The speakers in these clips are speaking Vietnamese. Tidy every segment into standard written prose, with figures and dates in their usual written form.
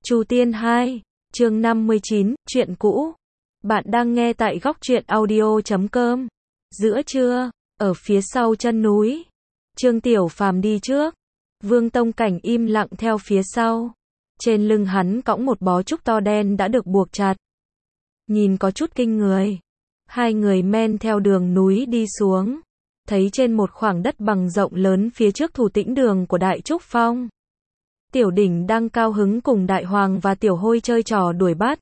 Chu Tiên 2, chương 59, chuyện cũ. Bạn đang nghe tại góc truyện audio.com. Giữa trưa, ở phía sau chân núi, Trương Tiểu Phàm đi trước, Vương Tông Cảnh im lặng theo phía sau. Trên lưng hắn cõng một bó trúc to đen đã được buộc chặt. Nhìn có chút kinh người. Hai người men theo đường núi đi xuống, thấy trên một khoảng đất bằng rộng lớn phía trước Thủ Tĩnh Đường của Đại Trúc Phong. Tiểu Đỉnh đang cao hứng cùng Đại Hoàng và Tiểu Hôi chơi trò đuổi bắt.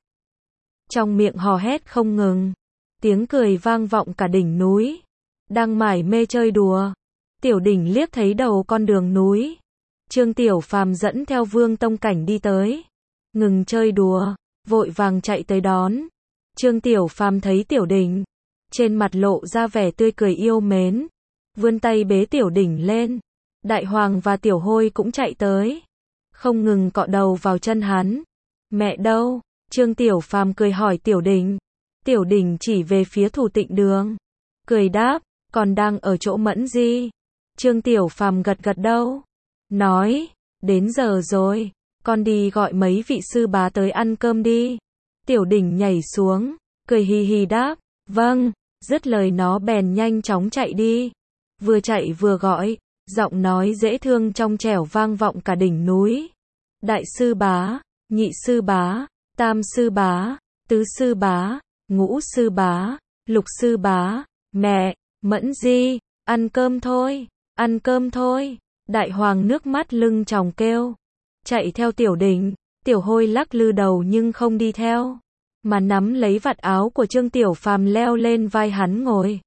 Trong miệng hò hét không ngừng, tiếng cười vang vọng cả đỉnh núi. Đang mải mê chơi đùa, Tiểu Đỉnh liếc thấy đầu con đường núi. Trương Tiểu Phàm dẫn theo Vương Tông Cảnh đi tới, ngừng chơi đùa, vội vàng chạy tới đón. Trương Tiểu Phàm thấy Tiểu Đỉnh, trên mặt lộ ra vẻ tươi cười yêu mến, vươn tay bế Tiểu Đỉnh lên. Đại Hoàng và Tiểu Hôi cũng chạy tới, không ngừng cọ đầu vào chân hắn. Mẹ đâu? Trương Tiểu Phàm cười hỏi Tiểu Đỉnh. Tiểu Đỉnh chỉ về phía Thủ Tịnh Đường, cười đáp, còn đang ở chỗ Mẫn Di. Trương Tiểu Phàm gật gật đầu, nói, đến giờ rồi, con đi gọi mấy vị sư bá tới ăn cơm đi. Tiểu Đỉnh nhảy xuống, cười hì hì đáp, vâng. Dứt lời nó bèn nhanh chóng chạy đi, vừa chạy vừa gọi, giọng nói dễ thương trong trẻo vang vọng cả đỉnh núi. Đại sư bá, nhị sư bá, tam sư bá, tứ sư bá, ngũ sư bá, lục sư bá, mẹ, Mẫn Di, ăn cơm thôi, ăn cơm thôi. Đại Hoàng nước mắt lưng tròng kêu, chạy theo Tiểu Đỉnh. Tiểu Hôi lắc lư đầu nhưng không đi theo, mà nắm lấy vạt áo của Trương Tiểu Phàm leo lên vai hắn ngồi,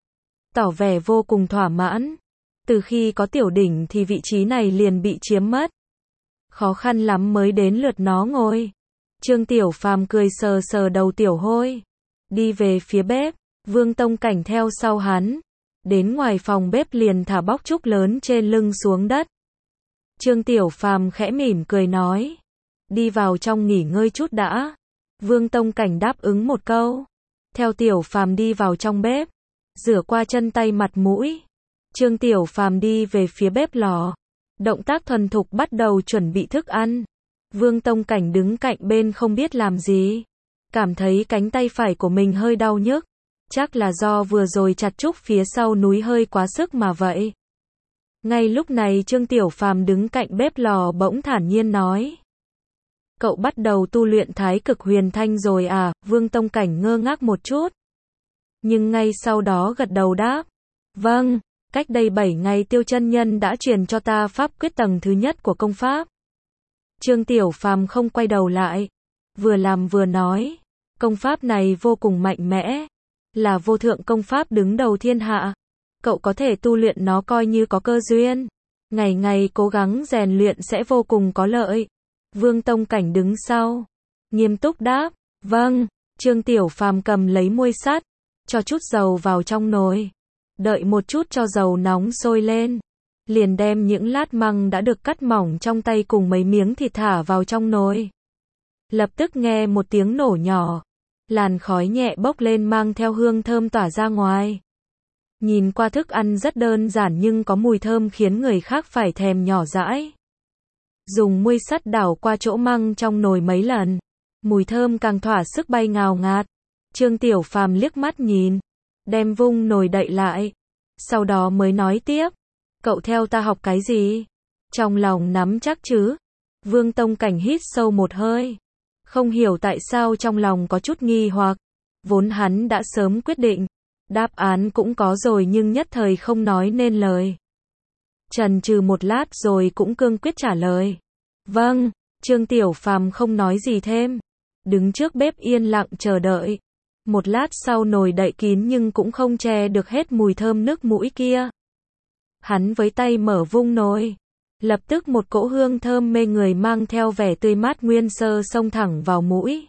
tỏ vẻ vô cùng thỏa mãn. Từ khi có Tiểu Đỉnh thì vị trí này liền bị chiếm mất, khó khăn lắm mới đến lượt nó ngồi. Trương Tiểu Phàm cười sờ sờ đầu Tiểu Hôi, đi về phía bếp. Vương Tông Cảnh theo sau hắn, đến ngoài phòng bếp liền thả bóc trúc lớn trên lưng xuống đất. Trương Tiểu Phàm khẽ mỉm cười nói, đi vào trong nghỉ ngơi chút đã. Vương Tông Cảnh đáp ứng một câu, theo Tiểu Phàm đi vào trong bếp, rửa qua chân tay mặt mũi. Trương Tiểu Phàm đi về phía bếp lò, động tác thuần thục bắt đầu chuẩn bị thức ăn. Vương Tông Cảnh đứng cạnh bên không biết làm gì, cảm thấy cánh tay phải của mình hơi đau nhức, chắc là do vừa rồi chặt trúc phía sau núi hơi quá sức mà vậy. Ngay lúc này Trương Tiểu Phàm đứng cạnh bếp lò bỗng thản nhiên nói, cậu bắt đầu tu luyện Thái Cực Huyền Thanh rồi à? Vương Tông Cảnh ngơ ngác một chút, nhưng ngay sau đó gật đầu đáp, vâng, cách đây 7 ngày Tiêu chân nhân đã truyền cho ta pháp quyết tầng thứ nhất của công pháp. Trương Tiểu Phàm không quay đầu lại, vừa làm vừa nói, công pháp này vô cùng mạnh mẽ, là vô thượng công pháp đứng đầu thiên hạ. Cậu có thể tu luyện nó coi như có cơ duyên, ngày ngày cố gắng rèn luyện sẽ vô cùng có lợi. Vương Tông Cảnh đứng sau, nghiêm túc đáp, vâng. Trương Tiểu Phàm cầm lấy muôi sắt, cho chút dầu vào trong nồi, đợi một chút cho dầu nóng sôi lên, liền đem những lát măng đã được cắt mỏng trong tay cùng mấy miếng thịt thả vào trong nồi. Lập tức nghe một tiếng nổ nhỏ, làn khói nhẹ bốc lên mang theo hương thơm tỏa ra ngoài. Nhìn qua thức ăn rất đơn giản nhưng có mùi thơm khiến người khác phải thèm nhỏ dãi. Dùng muôi sắt đảo qua chỗ măng trong nồi mấy lần, mùi thơm càng thỏa sức bay ngào ngạt. Trương Tiểu Phàm liếc mắt nhìn, đem vung nồi đậy lại, sau đó mới nói tiếp, cậu theo ta học cái gì? Trong lòng nắm chắc chứ? Vương Tông Cảnh hít sâu một hơi, không hiểu tại sao trong lòng có chút nghi hoặc, vốn hắn đã sớm quyết định, đáp án cũng có rồi nhưng nhất thời không nói nên lời. Chần chừ một lát rồi cũng cương quyết trả lời, vâng. Trương Tiểu Phàm không nói gì thêm, đứng trước bếp yên lặng chờ đợi. Một lát sau nồi đậy kín nhưng cũng không che được hết mùi thơm nước mũi kia. Hắn với tay mở vung nồi, lập tức một cỗ hương thơm mê người mang theo vẻ tươi mát nguyên sơ xông thẳng vào mũi.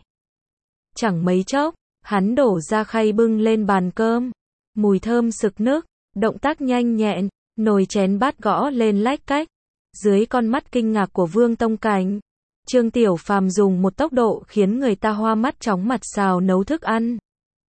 Chẳng mấy chốc, hắn đổ ra khay bưng lên bàn cơm, mùi thơm sực nức, động tác nhanh nhẹn, nồi chén bát gõ lên lách cách. Dưới con mắt kinh ngạc của Vương Tông Cảnh, Trương Tiểu Phàm dùng một tốc độ khiến người ta hoa mắt chóng mặt xào nấu thức ăn.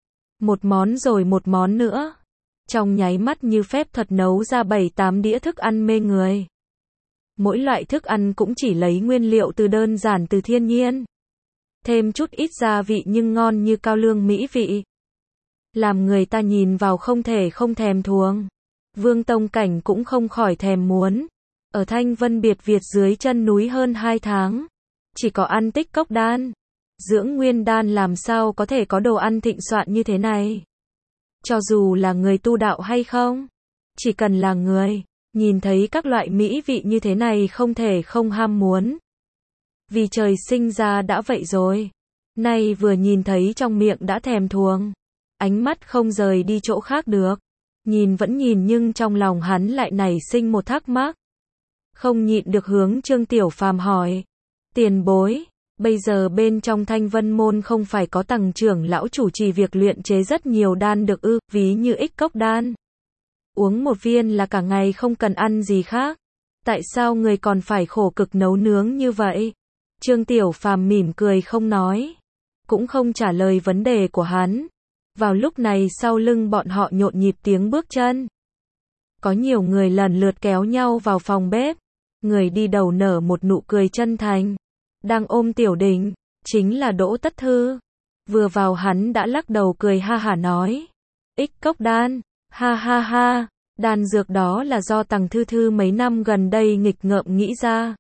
Một món rồi một món nữa, trong nháy mắt như phép thuật nấu ra 7-8 đĩa thức ăn mê người. Mỗi loại thức ăn cũng chỉ lấy nguyên liệu từ đơn giản từ thiên nhiên. Thêm chút ít gia vị nhưng ngon như cao lương mỹ vị. Làm người ta nhìn vào không thể không thèm thuồng. Vương Tông Cảnh cũng không khỏi thèm muốn. Ở Thanh Vân Biệt Việt dưới chân núi hơn 2 tháng. Chỉ có ăn tích cốc đan. Dưỡng nguyên đan làm sao có thể có đồ ăn thịnh soạn như thế này. Cho dù là người tu đạo hay không. Chỉ cần là người. Nhìn thấy các loại mỹ vị như thế này không thể không ham muốn. Vì trời sinh ra đã vậy rồi. Nay vừa nhìn thấy trong miệng đã thèm thuồng. Ánh mắt không rời đi chỗ khác được. Nhìn vẫn nhìn nhưng trong lòng hắn lại nảy sinh một thắc mắc. Không nhịn được hướng Trương Tiểu Phàm hỏi. Tiền bối, bây giờ bên trong Thanh Vân Môn không phải có Tằng trưởng lão chủ trì việc luyện chế rất nhiều đan được ư, ví như ích cốc đan. Uống một viên là cả ngày không cần ăn gì khác. Tại sao người còn phải khổ cực nấu nướng như vậy? Trương Tiểu Phàm mỉm cười không nói. Cũng không trả lời vấn đề của hắn. Vào lúc này sau lưng bọn họ nhộn nhịp tiếng bước chân. Có nhiều người lần lượt kéo nhau vào phòng bếp. Người đi đầu nở một nụ cười chân thành. Đang ôm Tiểu Đình, chính là Đỗ Tất Thư. Vừa vào hắn đã lắc đầu cười ha hả nói. Ích cốc đan, ha ha ha, đan dược đó là do Tằng Thư Thư mấy năm gần đây nghịch ngợm nghĩ ra.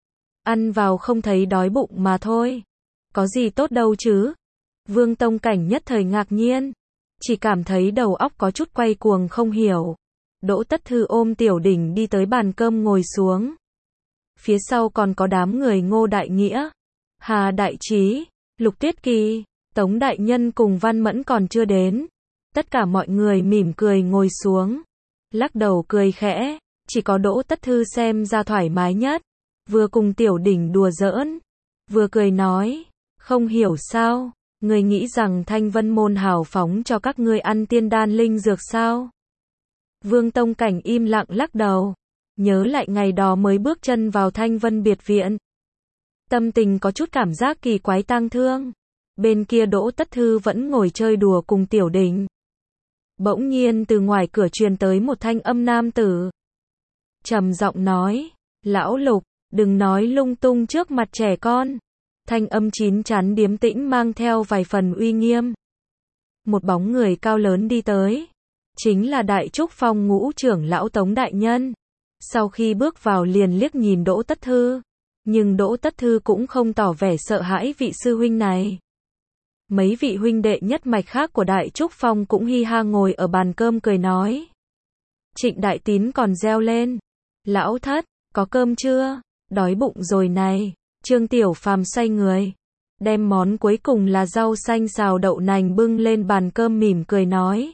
Ăn vào không thấy đói bụng mà thôi. Có gì tốt đâu chứ. Vương Tông Cảnh nhất thời ngạc nhiên. Chỉ cảm thấy đầu óc có chút quay cuồng không hiểu. Đỗ Tất Thư ôm Tiểu Đình đi tới bàn cơm ngồi xuống. Phía sau còn có đám người Ngô Đại Nghĩa, Hà Đại Trí, Lục Tuyết Kỳ, Tống Đại Nhân cùng Văn Mẫn còn chưa đến. Tất cả mọi người mỉm cười ngồi xuống. Lắc đầu cười khẽ. Chỉ có Đỗ Tất Thư xem ra thoải mái nhất. Vừa cùng Tiểu Đình đùa giỡn. Vừa cười nói. Không hiểu sao. Người nghĩ rằng Thanh Vân Môn hào phóng cho các ngươi ăn tiên đan linh dược sao? Vương Tông Cảnh im lặng lắc đầu. Nhớ lại ngày đó mới bước chân vào Thanh Vân Biệt Viện. Tâm tình có chút cảm giác kỳ quái tang thương. Bên kia Đỗ Tất Thư vẫn ngồi chơi đùa cùng Tiểu Đình. Bỗng nhiên từ ngoài cửa truyền tới một thanh âm nam tử. Trầm giọng nói. Lão Lục, đừng nói lung tung trước mặt trẻ con. Thanh âm chín chắn điềm tĩnh mang theo vài phần uy nghiêm. Một bóng người cao lớn đi tới. Chính là Đại Trúc Phong Ngũ trưởng lão Tống Đại Nhân. Sau khi bước vào liền liếc nhìn Đỗ Tất Thư. Nhưng Đỗ Tất Thư cũng không tỏ vẻ sợ hãi vị sư huynh này. Mấy vị huynh đệ nhất mạch khác của Đại Trúc Phong cũng hi ha ngồi ở bàn cơm cười nói. Trịnh Đại Tín còn reo lên. Lão thất, có cơm chưa? Đói bụng rồi này. Trương Tiểu Phàm xoay người. Đem món cuối cùng là rau xanh xào đậu nành bưng lên bàn cơm mỉm cười nói.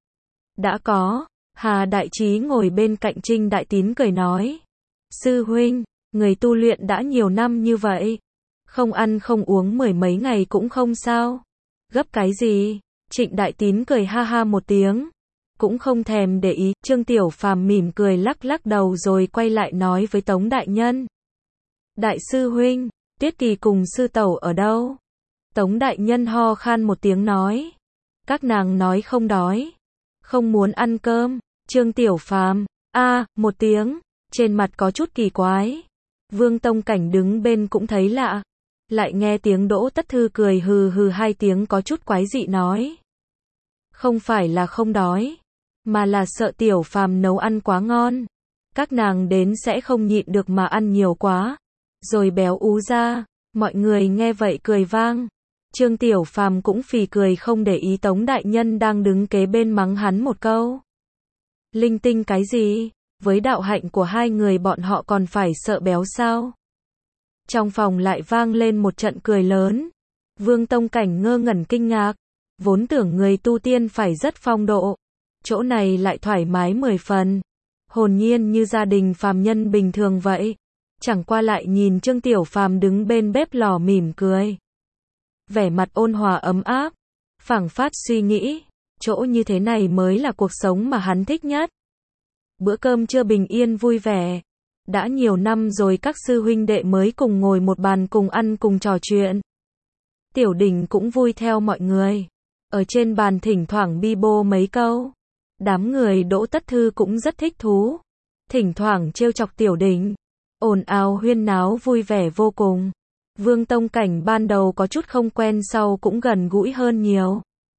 Đã có. Hà Đại Trí ngồi bên cạnh Trinh Đại Tín cười nói. Sư huynh, người tu luyện đã nhiều năm như vậy. Không ăn không uống mười mấy ngày cũng không sao. Gấp cái gì? Trịnh Đại Tín cười ha ha một tiếng. Cũng không thèm để ý. Trương Tiểu Phàm mỉm cười lắc lắc đầu rồi quay lại nói với Tống Đại Nhân. Đại sư huynh, Tuyết Kỳ cùng sư tẩu ở đâu? Tống Đại Nhân ho khan một tiếng nói. Các nàng nói không đói. Không muốn ăn cơm. Trương Tiểu Phàm, một tiếng. Trên mặt có chút kỳ quái. Vương Tông Cảnh đứng bên cũng thấy lạ. Lại nghe tiếng Đỗ Tất Thư cười hừ hừ hai tiếng có chút quái dị nói. Không phải là không đói. Mà là sợ Tiểu Phàm nấu ăn quá ngon. Các nàng đến sẽ không nhịn được mà ăn nhiều quá. Rồi béo ú ra. Mọi người nghe vậy cười vang. Trương Tiểu Phàm cũng phì cười không để ý Tống Đại Nhân đang đứng kế bên mắng hắn một câu. Linh tinh cái gì? Với đạo hạnh của hai người bọn họ còn phải sợ béo sao? Trong phòng lại vang lên một trận cười lớn. Vương Tông Cảnh ngơ ngẩn kinh ngạc. Vốn tưởng người tu tiên phải rất phong độ. Chỗ này lại thoải mái 10 phần. Hồn nhiên như gia đình phàm nhân bình thường vậy. Chẳng qua lại nhìn Trương Tiểu Phàm đứng bên bếp lò mỉm cười. Vẻ mặt ôn hòa ấm áp. Phảng phất suy nghĩ. Chỗ như thế này mới là cuộc sống mà hắn thích nhất. Bữa cơm trưa bình yên vui vẻ. Đã nhiều năm rồi các sư huynh đệ mới cùng ngồi một bàn cùng ăn cùng trò chuyện. Tiểu Đình cũng vui theo mọi người. Ở trên bàn thỉnh thoảng bi bô mấy câu. Đám người Đỗ Tất Thư cũng rất thích thú. Thỉnh thoảng trêu chọc Tiểu Đình. ồn ào huyên náo vui vẻ vô cùng. Vương Tông Cảnh ban đầu có chút không quen sau cũng gần gũi hơn nhiều.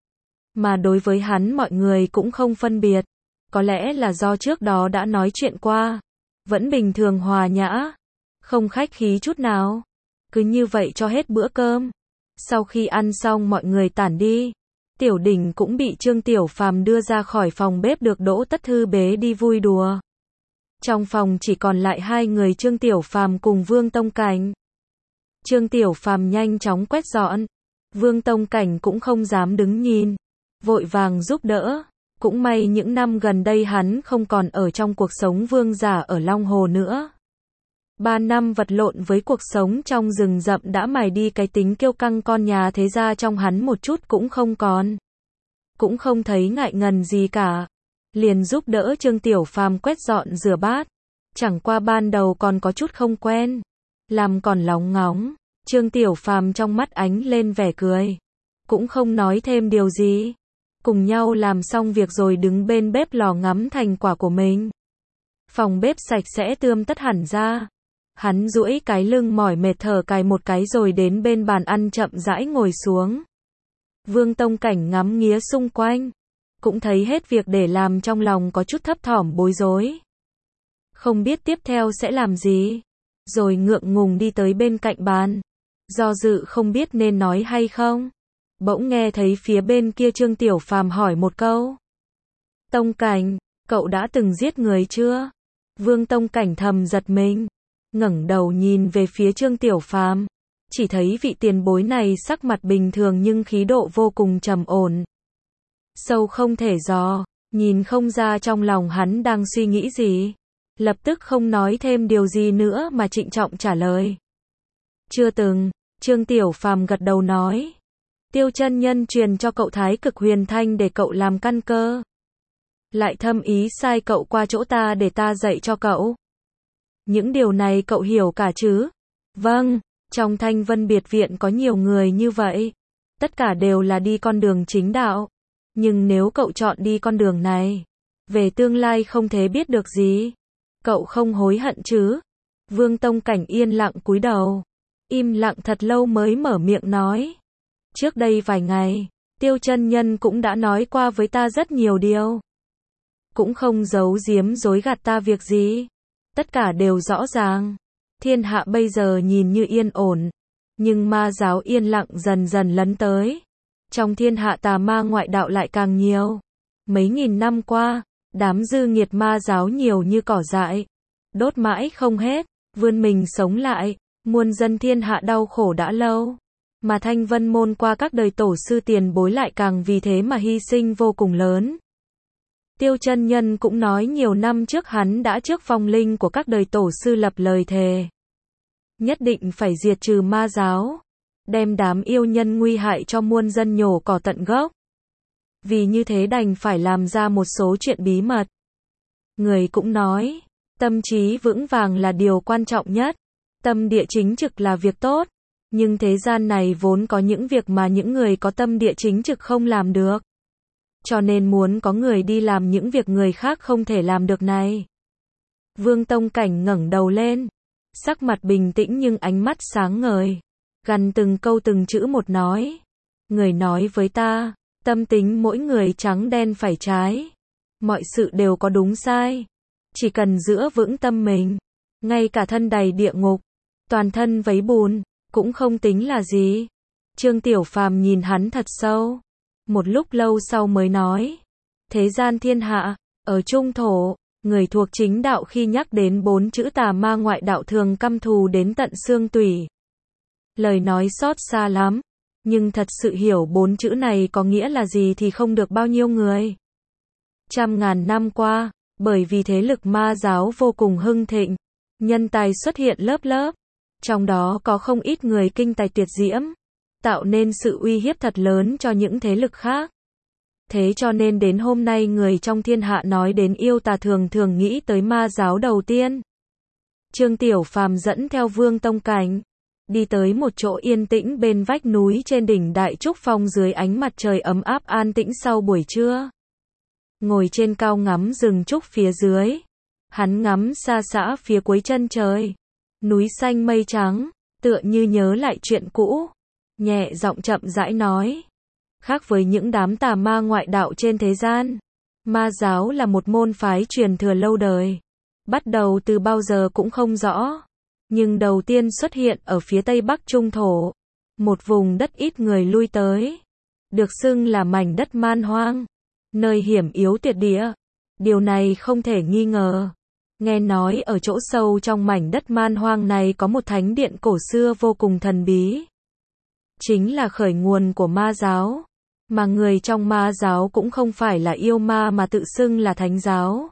Mà đối với hắn mọi người cũng không phân biệt. Có lẽ là do trước đó đã nói chuyện qua. Vẫn bình thường hòa nhã. Không khách khí chút nào. Cứ như vậy cho hết bữa cơm. Sau khi ăn xong mọi người tản đi. Tiểu Đỉnh cũng bị Trương Tiểu Phàm đưa ra khỏi phòng bếp được Đỗ Tất Thư bế đi vui đùa. Trong phòng chỉ còn lại hai người Trương Tiểu Phàm cùng Vương Tông Cảnh. Trương Tiểu Phàm nhanh chóng quét dọn. Vương Tông Cảnh cũng không dám đứng nhìn. Vội vàng giúp đỡ. Cũng may những năm gần đây hắn không còn ở trong cuộc sống vương giả ở Long Hồ nữa. 3 năm vật lộn với cuộc sống trong rừng rậm đã mài đi cái tính kiêu căng con nhà thế gia trong hắn một chút cũng không còn. Cũng không thấy ngại ngần gì cả. Liền giúp đỡ Trương Tiểu Phàm quét dọn rửa bát. Chẳng qua ban đầu còn có chút không quen. Làm còn lóng ngóng. Trương Tiểu Phàm trong mắt ánh lên vẻ cười. Cũng không nói thêm điều gì. Cùng nhau làm xong việc rồi đứng bên bếp lò ngắm thành quả của mình. Phòng bếp sạch sẽ tươm tất hẳn ra. Hắn duỗi cái lưng mỏi mệt thở cài một cái rồi đến bên bàn ăn chậm rãi ngồi xuống. Vương Tông Cảnh ngắm nghía xung quanh. Cũng thấy hết việc để làm trong lòng có chút thấp thỏm bối rối. Không biết tiếp theo sẽ làm gì. Rồi ngượng ngùng đi tới bên cạnh bàn. Do dự không biết nên nói hay không. Bỗng nghe thấy phía bên kia Trương Tiểu Phàm hỏi một câu. Tông Cảnh, cậu đã từng giết người chưa? Vương Tông Cảnh thầm giật mình. Ngẩng đầu nhìn về phía Trương Tiểu Phàm. Chỉ thấy vị tiền bối này sắc mặt bình thường nhưng khí độ vô cùng trầm ổn. Sâu không thể dò, nhìn không ra trong lòng hắn đang suy nghĩ gì. Lập tức không nói thêm điều gì nữa mà trịnh trọng trả lời. Chưa từng. Trương Tiểu Phàm gật đầu nói. Tiêu chân nhân truyền cho cậu Thái Cực Huyền Thanh để cậu làm căn cơ. Lại thâm ý sai cậu qua chỗ ta để ta dạy cho cậu. Những điều này cậu hiểu cả chứ? Vâng, trong Thanh Vân Biệt Viện có nhiều người như vậy. Tất cả đều là đi con đường chính đạo. Nhưng nếu cậu chọn đi con đường này, về tương lai không thể biết được gì. Cậu không hối hận chứ? Vương Tông Cảnh yên lặng cúi đầu. Im lặng thật lâu mới mở miệng nói. Trước đây vài ngày, Tiêu chân nhân cũng đã nói qua với ta rất nhiều điều. Cũng không giấu giếm dối gạt ta việc gì. Tất cả đều rõ ràng. Thiên hạ bây giờ nhìn như yên ổn. Nhưng ma giáo yên lặng dần dần lấn tới. Trong thiên hạ tà ma ngoại đạo lại càng nhiều. Mấy nghìn năm qua, đám dư nghiệt ma giáo nhiều như cỏ dại. Đốt mãi không hết, vươn mình sống lại. Muôn dân thiên hạ đau khổ đã lâu. Mà Thanh Vân môn qua các đời tổ sư tiền bối lại càng vì thế mà hy sinh vô cùng lớn. Tiêu chân nhân cũng nói nhiều năm trước hắn đã trước phong linh của các đời tổ sư lập lời thề. Nhất định phải diệt trừ ma giáo. Đem đám yêu nhân nguy hại cho muôn dân nhổ cỏ tận gốc. Vì như thế đành phải làm ra một số chuyện bí mật. Người cũng nói, tâm trí vững vàng là điều quan trọng nhất. Tâm địa chính trực là việc tốt. Nhưng thế gian này vốn có những việc mà những người có tâm địa chính trực không làm được. Cho nên muốn có người đi làm những việc người khác không thể làm được này. Vương Tông Cảnh ngẩng đầu lên. Sắc mặt bình tĩnh nhưng ánh mắt sáng ngời. Gằn từng câu từng chữ một nói. Người nói với ta, tâm tính mỗi người trắng đen phải trái. Mọi sự đều có đúng sai. Chỉ cần giữ vững tâm mình. Ngay cả thân đầy địa ngục, toàn thân vấy bùn, cũng không tính là gì. Trương Tiểu Phàm nhìn hắn thật sâu. Một lúc lâu sau mới nói. Thế gian thiên hạ, ở trung thổ, người thuộc chính đạo khi nhắc đến 4 chữ tà ma ngoại đạo thường căm thù đến tận xương tủy. Lời nói xót xa lắm. Nhưng thật sự hiểu 4 chữ này có nghĩa là gì thì không được bao nhiêu người. Trăm ngàn năm qua, bởi vì thế lực ma giáo vô cùng hưng thịnh. Nhân tài xuất hiện lớp lớp. Trong đó có không ít người kinh tài tuyệt diễm. Tạo nên sự uy hiếp thật lớn cho những thế lực khác. Thế cho nên đến hôm nay người trong thiên hạ nói đến yêu tà thường thường nghĩ tới ma giáo đầu tiên. Trương Tiểu Phàm dẫn theo Vương Tông Cảnh. Đi tới một chỗ yên tĩnh bên vách núi trên đỉnh Đại Trúc Phong dưới ánh mặt trời ấm áp an tĩnh sau buổi trưa. Ngồi trên cao ngắm rừng trúc phía dưới. Hắn ngắm xa xả phía cuối chân trời. Núi xanh mây trắng, tựa như nhớ lại chuyện cũ, nhẹ giọng chậm rãi nói. Khác với những đám tà ma ngoại đạo trên thế gian, ma giáo là một môn phái truyền thừa lâu đời. Bắt đầu từ bao giờ cũng không rõ, nhưng đầu tiên xuất hiện ở phía Tây Bắc Trung Thổ, một vùng đất ít người lui tới, được xưng là mảnh đất man hoang, nơi hiểm yếu tuyệt địa. Điều này không thể nghi ngờ. Nghe nói ở chỗ sâu trong mảnh đất man hoang này có một thánh điện cổ xưa vô cùng thần bí. Chính là khởi nguồn của ma giáo. Mà người trong ma giáo cũng không phải là yêu ma mà tự xưng là thánh giáo.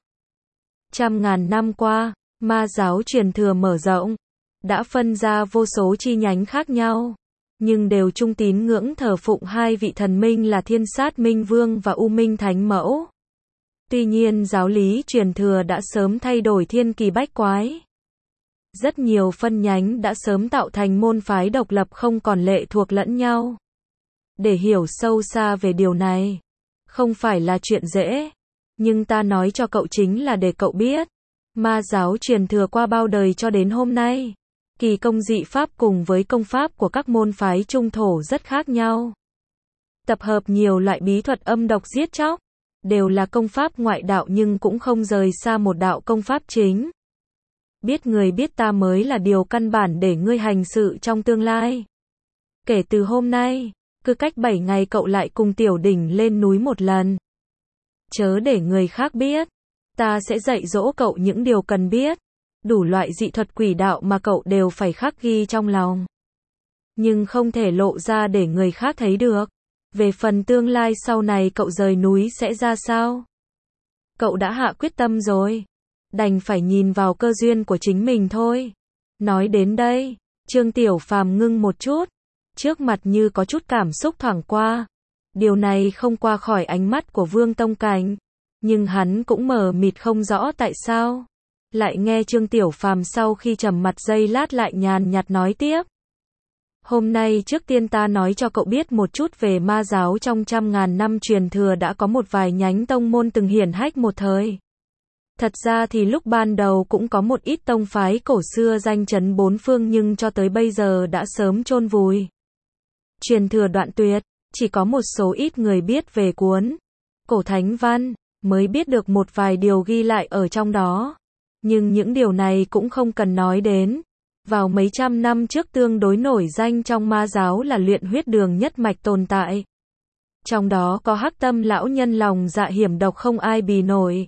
Trăm ngàn năm qua, ma giáo truyền thừa mở rộng, đã phân ra vô số chi nhánh khác nhau, nhưng đều chung tín ngưỡng thờ phụng hai vị thần minh là Thiên Sát Minh Vương và U Minh Thánh Mẫu. Tuy nhiên giáo lý truyền thừa đã sớm thay đổi thiên kỳ bách quái. Rất nhiều phân nhánh đã sớm tạo thành môn phái độc lập không còn lệ thuộc lẫn nhau. Để hiểu sâu xa về điều này, không phải là chuyện dễ, nhưng ta nói cho cậu chính là để cậu biết, ma giáo truyền thừa qua bao đời cho đến hôm nay, kỳ công dị pháp cùng với công pháp của các môn phái trung thổ rất khác nhau. Tập hợp nhiều loại bí thuật âm độc giết chóc, đều là công pháp ngoại đạo nhưng cũng không rời xa một đạo công pháp chính. Biết người biết ta mới là điều căn bản để ngươi hành sự trong tương lai. Kể từ hôm nay, cứ cách 7 ngày cậu lại cùng Tiểu Đỉnh lên núi một lần. Chớ để người khác biết. Ta sẽ dạy dỗ cậu những điều cần biết. Đủ loại dị thuật quỷ đạo mà cậu đều phải khắc ghi trong lòng. Nhưng không thể lộ ra để người khác thấy được. Về phần tương lai sau này cậu rời núi sẽ ra sao? Cậu đã hạ quyết tâm rồi. Đành phải nhìn vào cơ duyên của chính mình thôi. Nói đến đây, Trương Tiểu Phàm ngưng một chút. Trước mặt như có chút cảm xúc thoảng qua. Điều này không qua khỏi ánh mắt của Vương Tông Cảnh. Nhưng hắn cũng mờ mịt không rõ tại sao. Lại nghe Trương Tiểu Phàm sau khi trầm mặt giây lát lại nhàn nhạt nói tiếp. Hôm nay trước tiên ta nói cho cậu biết một chút về ma giáo trong trăm ngàn năm truyền thừa đã có một vài nhánh tông môn từng hiển hách một thời. Thật ra thì lúc ban đầu cũng có một ít tông phái cổ xưa danh chấn bốn phương nhưng cho tới bây giờ đã sớm chôn vùi. Truyền thừa đoạn tuyệt, chỉ có một số ít người biết về cuốn cổ thánh văn, mới biết được một vài điều ghi lại ở trong đó. Nhưng những điều này cũng không cần nói đến. Vào mấy trăm năm trước tương đối nổi danh trong ma giáo là luyện huyết đường nhất mạch tồn tại. Trong đó có Hắc Tâm lão nhân lòng dạ hiểm độc không ai bì nổi.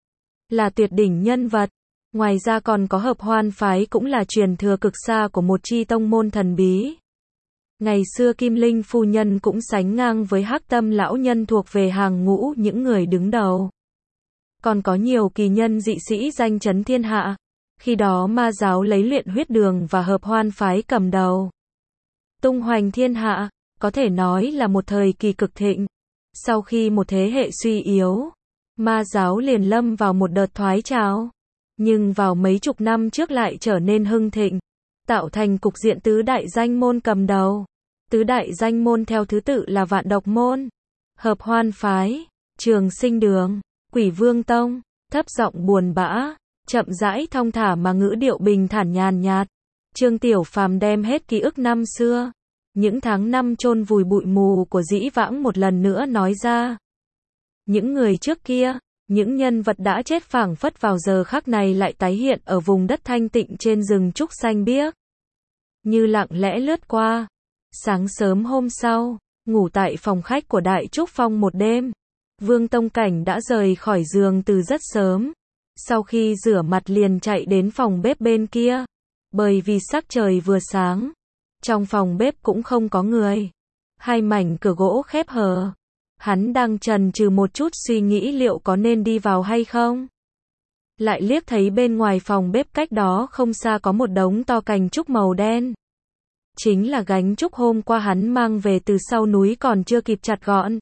Là tuyệt đỉnh nhân vật. Ngoài ra còn có Hợp Hoan phái cũng là truyền thừa cực xa của một chi tông môn thần bí. Ngày xưa Kim Linh phu nhân cũng sánh ngang với Hắc Tâm lão nhân thuộc về hàng ngũ những người đứng đầu. Còn có nhiều kỳ nhân dị sĩ danh chấn thiên hạ. Khi đó ma giáo lấy luyện huyết đường và Hợp Hoan phái cầm đầu. Tung hoành thiên hạ, có thể nói là một thời kỳ cực thịnh. Sau khi một thế hệ suy yếu, ma giáo liền lâm vào một đợt thoái trào. Nhưng vào mấy chục năm trước lại trở nên hưng thịnh, tạo thành cục diện tứ đại danh môn cầm đầu. Tứ đại danh môn theo thứ tự là Vạn Độc môn, Hợp Hoan phái, Trường Sinh đường, Quỷ Vương tông. Thấp giọng buồn bã, chậm rãi thong thả mà ngữ điệu bình thản nhàn nhạt. Trương Tiểu Phàm đem hết ký ức năm xưa, những tháng năm chôn vùi bụi mù của dĩ vãng một lần nữa nói ra. Những người trước kia, những nhân vật đã chết phảng phất vào giờ khắc này lại tái hiện ở vùng đất thanh tịnh trên rừng trúc xanh biếc. Như lặng lẽ lướt qua. Sáng sớm hôm sau, ngủ tại phòng khách của Đại Trúc Phong một đêm. Vương Tông Cảnh đã rời khỏi giường từ rất sớm. Sau khi rửa mặt liền chạy đến phòng bếp bên kia. Bởi vì sắc trời vừa sáng, trong phòng bếp cũng không có người. Hai mảnh cửa gỗ khép hờ. Hắn đang chần chừ một chút suy nghĩ liệu có nên đi vào hay không. Lại liếc thấy bên ngoài phòng bếp cách đó không xa có một đống to cành trúc màu đen. Chính là gánh trúc hôm qua hắn mang về từ sau núi còn chưa kịp chặt gọn.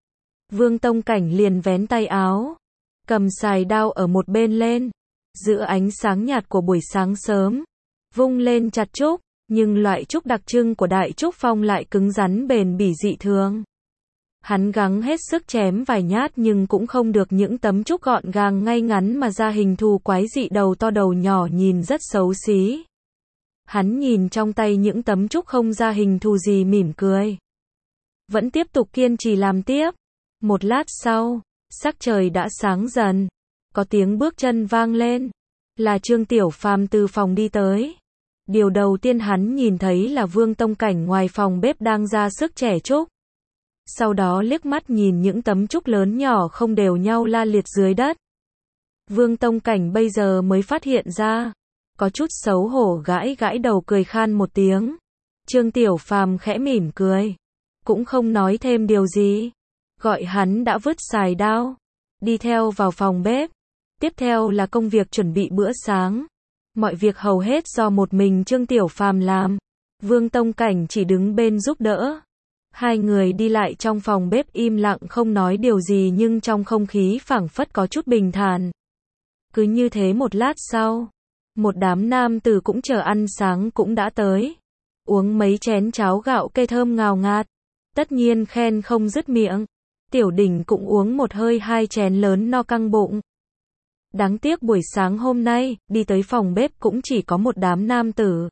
Vương Tông Cảnh liền vén tay áo, cầm xài đao ở một bên lên, giữa ánh sáng nhạt của buổi sáng sớm, vung lên chặt trúc, nhưng loại trúc đặc trưng của Đại Trúc Phong lại cứng rắn bền bỉ dị thường. Hắn gắng hết sức chém vài nhát nhưng cũng không được những tấm trúc gọn gàng ngay ngắn mà ra hình thù quái dị đầu to đầu nhỏ nhìn rất xấu xí. Hắn nhìn trong tay những tấm trúc không ra hình thù gì mỉm cười. Vẫn tiếp tục kiên trì làm tiếp. Một lát sau, sắc trời đã sáng dần. Có tiếng bước chân vang lên. Là Trương Tiểu Phàm từ phòng đi tới. Điều đầu tiên hắn nhìn thấy là Vương Tông Cảnh ngoài phòng bếp đang ra sức chẻ trúc. Sau đó liếc mắt nhìn những tấm trúc lớn nhỏ không đều nhau la liệt dưới đất. Vương Tông Cảnh bây giờ mới phát hiện ra. Có chút xấu hổ gãi gãi đầu cười khan một tiếng. Trương Tiểu Phàm khẽ mỉm cười. Cũng không nói thêm điều gì. Gọi hắn đã vứt xài đao. Đi theo vào phòng bếp. Tiếp theo là công việc chuẩn bị bữa sáng. Mọi việc hầu hết do một mình Trương Tiểu Phàm làm. Vương Tông Cảnh chỉ đứng bên giúp đỡ. Hai người đi lại trong phòng bếp im lặng không nói điều gì nhưng trong không khí phảng phất có chút bình thản. Cứ như thế một lát sau, một đám nam tử cũng chờ ăn sáng cũng đã tới. Uống mấy chén cháo gạo cây thơm ngào ngạt. Tất nhiên khen không dứt miệng. Tiểu Đỉnh cũng uống một hơi 2 chén lớn no căng bụng. Đáng tiếc buổi sáng hôm nay, đi tới phòng bếp cũng chỉ có một đám nam tử.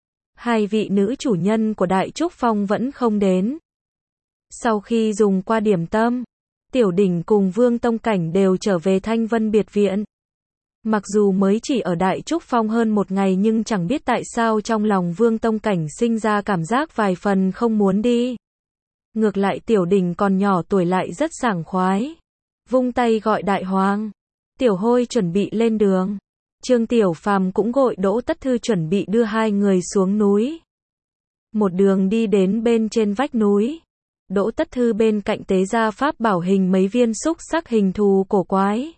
2 vị nữ chủ nhân của Đại Trúc Phong vẫn không đến. Sau khi dùng qua điểm tâm, Tiểu Đỉnh cùng Vương Tông Cảnh đều trở về Thanh Vân Biệt Viện. Mặc dù mới chỉ ở Đại Trúc Phong hơn một ngày nhưng chẳng biết tại sao trong lòng Vương Tông Cảnh sinh ra cảm giác vài phần không muốn đi. Ngược lại Tiểu Đỉnh còn nhỏ tuổi lại rất sảng khoái. Vung tay gọi Đại Hoàng. Tiểu Hôi chuẩn bị lên đường. Trương Tiểu Phàm cũng gọi Đỗ Tất Thư chuẩn bị đưa 2 người xuống núi. Một đường đi đến bên trên vách núi. Đỗ Tất Thư bên cạnh tế ra pháp bảo hình mấy viên xúc sắc hình thù cổ quái.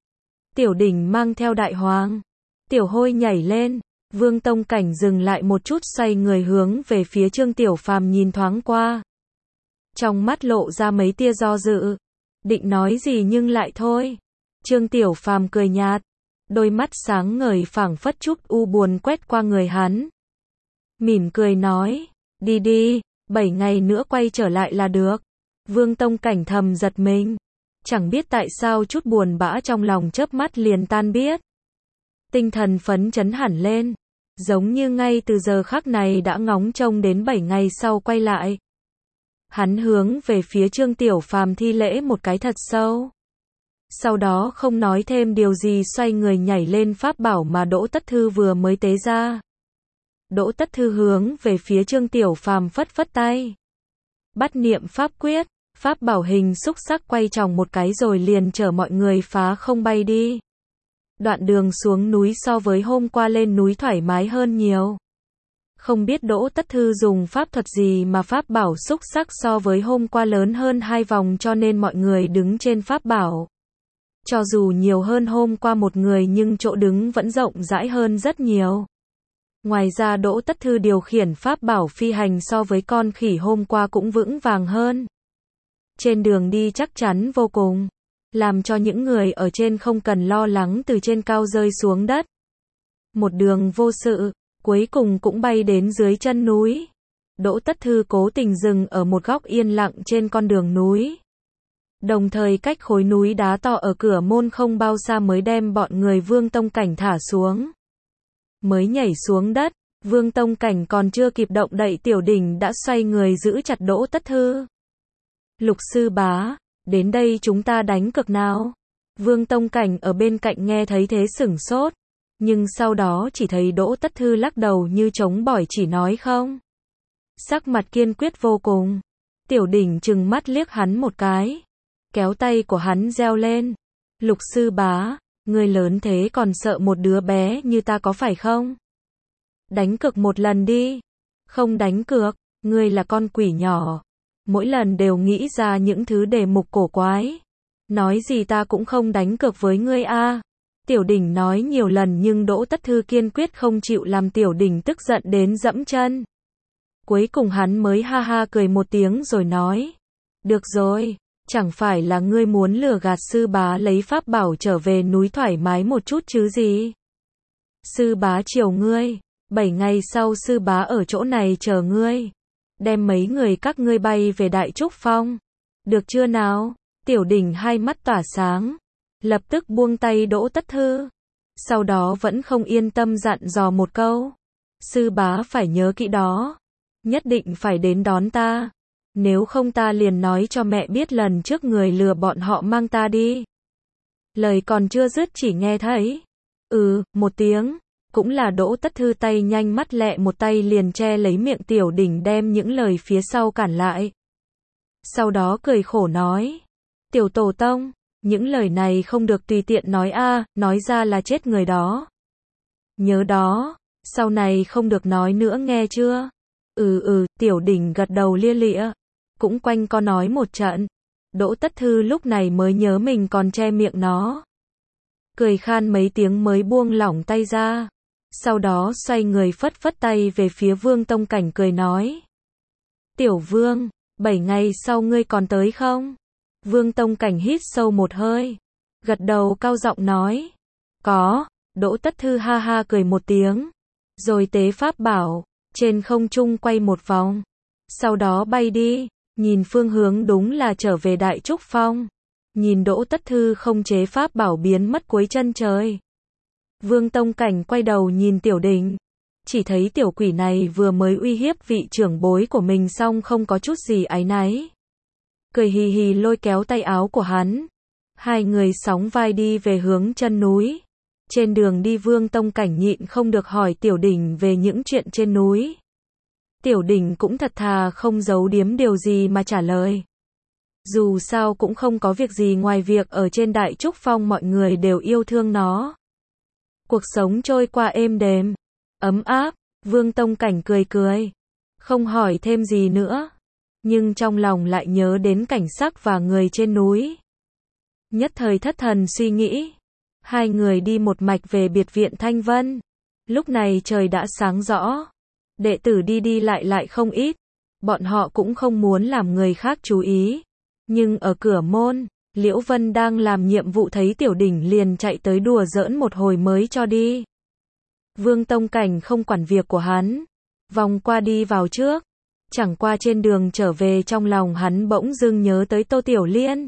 Tiểu Đỉnh mang theo Đại Hoàng. Tiểu Hôi nhảy lên. Vương Tông Cảnh dừng lại một chút xoay người hướng về phía Trương Tiểu Phàm nhìn thoáng qua. Trong mắt lộ ra mấy tia do dự. Định nói gì nhưng lại thôi. Trương Tiểu Phàm cười nhạt. Đôi mắt sáng ngời phảng phất chút u buồn quét qua người hắn. Mỉm cười nói. Đi đi, 7 ngày nữa quay trở lại là được. Vương Tông Cảnh thầm giật mình. Chẳng biết tại sao chút buồn bã trong lòng chớp mắt liền tan biết. Tinh thần phấn chấn hẳn lên. Giống như ngay từ giờ khắc này đã ngóng trông đến 7 ngày sau quay lại. Hắn hướng về phía Trương Tiểu Phàm thi lễ một cái thật sâu. Sau đó không nói thêm điều gì xoay người nhảy lên pháp bảo mà Đỗ Tất Thư vừa mới tế ra. Đỗ Tất Thư hướng về phía Trương Tiểu Phàm phất phất tay. Bắt niệm pháp quyết, pháp bảo hình xúc sắc quay tròng một cái rồi liền chở mọi người phá không bay đi. Đoạn đường xuống núi so với hôm qua lên núi thoải mái hơn nhiều. Không biết Đỗ Tất Thư dùng pháp thuật gì mà pháp bảo xúc sắc so với hôm qua lớn hơn 2 vòng cho nên mọi người đứng trên pháp bảo. Cho dù nhiều hơn hôm qua một người nhưng chỗ đứng vẫn rộng rãi hơn rất nhiều. Ngoài ra Đỗ Tất Thư điều khiển pháp bảo phi hành so với con khỉ hôm qua cũng vững vàng hơn. Trên đường đi chắc chắn vô cùng. Làm cho những người ở trên không cần lo lắng từ trên cao rơi xuống đất. Một đường vô sự, cuối cùng cũng bay đến dưới chân núi. Đỗ Tất Thư cố tình dừng ở một góc yên lặng trên con đường núi. Đồng thời cách khối núi đá to ở cửa môn không bao xa mới đem bọn người Vương Tông Cảnh thả xuống. Mới nhảy xuống đất, Vương Tông Cảnh còn chưa kịp động đậy Tiểu Đỉnh đã xoay người giữ chặt Đỗ Tất Thư. Lục sư bá, đến đây chúng ta đánh cược nào? Vương Tông Cảnh ở bên cạnh nghe thấy thế sửng sốt. Nhưng sau đó chỉ thấy Đỗ Tất Thư lắc đầu như chống bỏi chỉ nói không. Sắc mặt kiên quyết vô cùng. Tiểu Đỉnh trừng mắt liếc hắn một cái. Kéo tay của hắn reo lên. Lục sư bá, ngươi lớn thế còn sợ một đứa bé như ta có phải không? Đánh cược một lần đi. Không đánh cược, ngươi là con quỷ nhỏ. Mỗi lần đều nghĩ ra những thứ đề mục cổ quái. Nói gì ta cũng không đánh cược với ngươi a. Tiểu Đỉnh nói nhiều lần nhưng Đỗ Tất Thư kiên quyết không chịu làm Tiểu Đỉnh tức giận đến dẫm chân. Cuối cùng hắn mới ha ha cười một tiếng rồi nói. Được rồi, chẳng phải là ngươi muốn lừa gạt sư bá lấy pháp bảo trở về núi thoải mái một chút chứ gì? Sư bá chiều ngươi, 7 ngày sau sư bá ở chỗ này chờ ngươi. Đem mấy người các ngươi bay về Đại Trúc Phong. Được chưa nào? Tiểu Đỉnh hai mắt tỏa sáng. Lập tức buông tay Đỗ Tất Thư. Sau đó vẫn không yên tâm dặn dò một câu. Sư bá phải nhớ kỹ đó. Nhất định phải đến đón ta. Nếu không ta liền nói cho mẹ biết lần trước người lừa bọn họ mang ta đi. Lời còn chưa dứt chỉ nghe thấy. Một tiếng. Cũng là Đỗ Tất Thư tay nhanh mắt lẹ một tay liền che lấy miệng Tiểu Đỉnh đem những lời phía sau cản lại. Sau đó cười khổ nói. Tiểu tổ tông, những lời này không được tùy tiện nói nói ra là chết người đó. Nhớ đó, sau này không được nói nữa nghe chưa? Tiểu Đỉnh gật đầu lia lịa. Cũng quanh co nói một trận. Đỗ Tất Thư lúc này mới nhớ mình còn che miệng nó. Cười khan mấy tiếng mới buông lỏng tay ra. Sau đó xoay người phất phất tay về phía Vương Tông Cảnh cười nói. Tiểu Vương, 7 ngày sau ngươi còn tới không? Vương Tông Cảnh hít sâu một hơi. Gật đầu cao giọng nói. Có. Đỗ Tất Thư ha ha cười một tiếng. Rồi tế pháp bảo. Trên không trung quay một vòng. Sau đó bay đi. Nhìn phương hướng đúng là trở về Đại Trúc Phong. Nhìn Đỗ Tất Thư không chế pháp bảo biến mất cuối chân trời. Vương Tông Cảnh quay đầu nhìn Tiểu Đỉnh. Chỉ thấy tiểu quỷ này vừa mới uy hiếp vị trưởng bối của mình xong không có chút gì áy náy. Cười hì hì lôi kéo tay áo của hắn. Hai người sóng vai đi về hướng chân núi. Trên đường đi Vương Tông Cảnh nhịn không được hỏi Tiểu Đỉnh về những chuyện trên núi. Tiểu Đỉnh cũng thật thà không giấu giếm điều gì mà trả lời. Dù sao cũng không có việc gì ngoài việc ở trên Đại Trúc Phong mọi người đều yêu thương nó. Cuộc sống trôi qua êm đềm, ấm áp, Vương Tông Cảnh cười cười. Không hỏi thêm gì nữa. Nhưng trong lòng lại nhớ đến cảnh sắc và người trên núi. Nhất thời thất thần suy nghĩ. Hai người đi một mạch về biệt viện Thanh Vân. Lúc này trời đã sáng rõ. Đệ tử đi lại không ít. Bọn họ cũng không muốn làm người khác chú ý. Nhưng ở cửa môn, Liễu Vân đang làm nhiệm vụ thấy Tiểu Đỉnh liền chạy tới đùa giỡn một hồi mới cho đi. Vương Tông Cảnh không quản việc của hắn. Vòng qua đi vào trước. Chẳng qua trên đường trở về trong lòng hắn bỗng dưng nhớ tới Tô Tiểu Liên.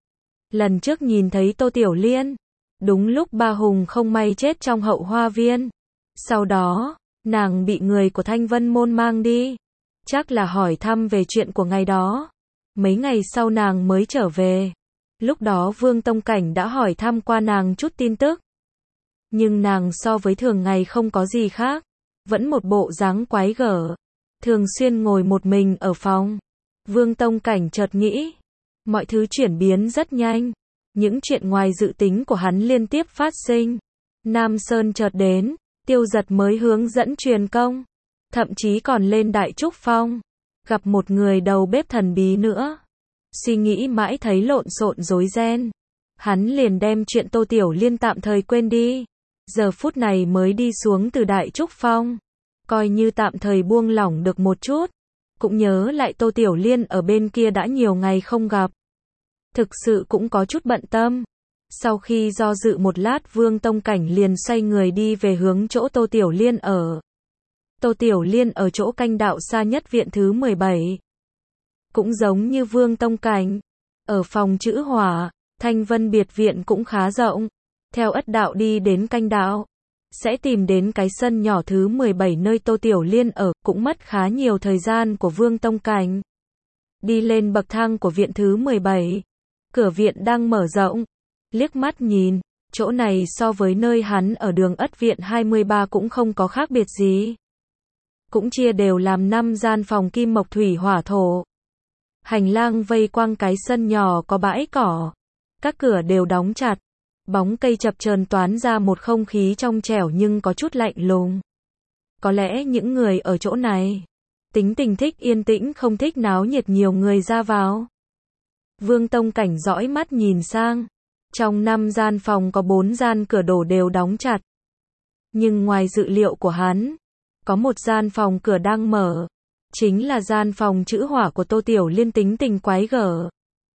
Lần trước nhìn thấy Tô Tiểu Liên. Đúng lúc Ba Hùng không may chết trong hậu hoa viên. Sau đó, nàng bị người của Thanh Vân Môn mang đi. Chắc là hỏi thăm về chuyện của ngày đó. Mấy ngày sau nàng mới trở về. Lúc đó Vương Tông Cảnh đã hỏi thăm qua nàng chút tin tức. Nhưng nàng so với thường ngày không có gì khác. Vẫn một bộ dáng quái gở. Thường xuyên ngồi một mình ở phòng. Vương Tông Cảnh chợt nghĩ. Mọi thứ chuyển biến rất nhanh. Những chuyện ngoài dự tính của hắn liên tiếp phát sinh. Nam Sơn chợt đến. Tiêu Giật mới hướng dẫn truyền công. Thậm chí còn lên Đại Trúc Phong. Gặp một người đầu bếp thần bí nữa. Suy nghĩ mãi thấy lộn xộn rối ren. Hắn liền đem chuyện Tô Tiểu Liên tạm thời quên đi. Giờ phút này mới đi xuống từ Đại Trúc Phong. Coi như tạm thời buông lỏng được một chút. Cũng nhớ lại Tô Tiểu Liên ở bên kia đã nhiều ngày không gặp. Thực sự cũng có chút bận tâm. Sau khi do dự một lát Vương Tông Cảnh liền xoay người đi về hướng chỗ Tô Tiểu Liên ở. Tô Tiểu Liên ở chỗ canh đạo xa nhất viện thứ 17. Cũng giống như Vương Tông Cảnh. Ở phòng chữ hỏa, Thanh Vân biệt viện cũng khá rộng. Theo ất đạo đi đến canh đạo. Sẽ tìm đến cái sân nhỏ thứ 17 nơi Tô Tiểu Liên ở. Cũng mất khá nhiều thời gian của Vương Tông Cảnh. Đi lên bậc thang của viện thứ 17. Cửa viện đang mở rộng. Liếc mắt nhìn. Chỗ này so với nơi hắn ở đường Ất Viện 23 cũng không có khác biệt gì. Cũng chia đều làm 5 gian phòng kim mộc thủy hỏa thổ. Hành lang vây quanh cái sân nhỏ có bãi cỏ. Các cửa đều đóng chặt. Bóng cây chập chờn toán ra một không khí trong trẻo nhưng có chút lạnh lùng. Có lẽ những người ở chỗ này tính tình thích yên tĩnh không thích náo nhiệt nhiều người ra vào. Vương Tông Cảnh dõi mắt nhìn sang. Trong 5 gian phòng có 4 gian cửa đổ đều đóng chặt. Nhưng ngoài dự liệu của hắn, có một gian phòng cửa đang mở. Chính là gian phòng chữ hỏa của Tô Tiểu Liên tính tình quái gở.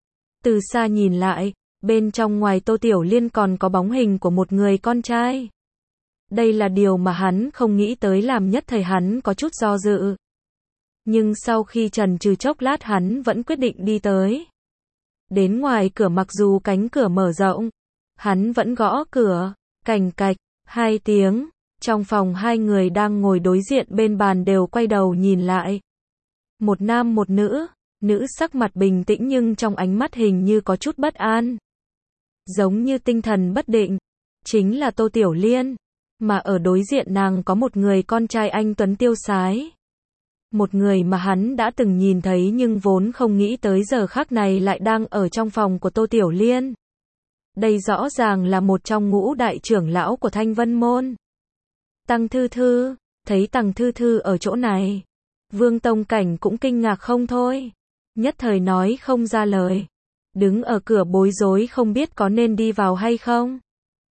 Từ xa nhìn lại, bên trong ngoài Tô Tiểu Liên còn có bóng hình của một người con trai. Đây là điều mà hắn không nghĩ tới làm nhất thời hắn có chút do dự. Nhưng sau khi chần chừ chốc lát hắn vẫn quyết định đi tới. Đến ngoài cửa mặc dù cánh cửa mở rộng, hắn vẫn gõ cửa, cành cạch, 2 tiếng. Trong phòng hai người đang ngồi đối diện bên bàn đều quay đầu nhìn lại. Một nam một nữ, nữ sắc mặt bình tĩnh nhưng trong ánh mắt hình như có chút bất an. Giống như tinh thần bất định. Chính là Tô Tiểu Liên. Mà ở đối diện nàng có một người con trai anh tuấn tiêu sái. Một người mà hắn đã từng nhìn thấy nhưng vốn không nghĩ tới giờ khắc này lại đang ở trong phòng của Tô Tiểu Liên. Đây rõ ràng là một trong ngũ đại trưởng lão của Thanh Vân Môn. Tăng Thư Thư, thấy Tăng Thư Thư ở chỗ này. Vương Tông Cảnh cũng kinh ngạc không thôi. Nhất thời nói không ra lời. Đứng ở cửa bối rối không biết có nên đi vào hay không.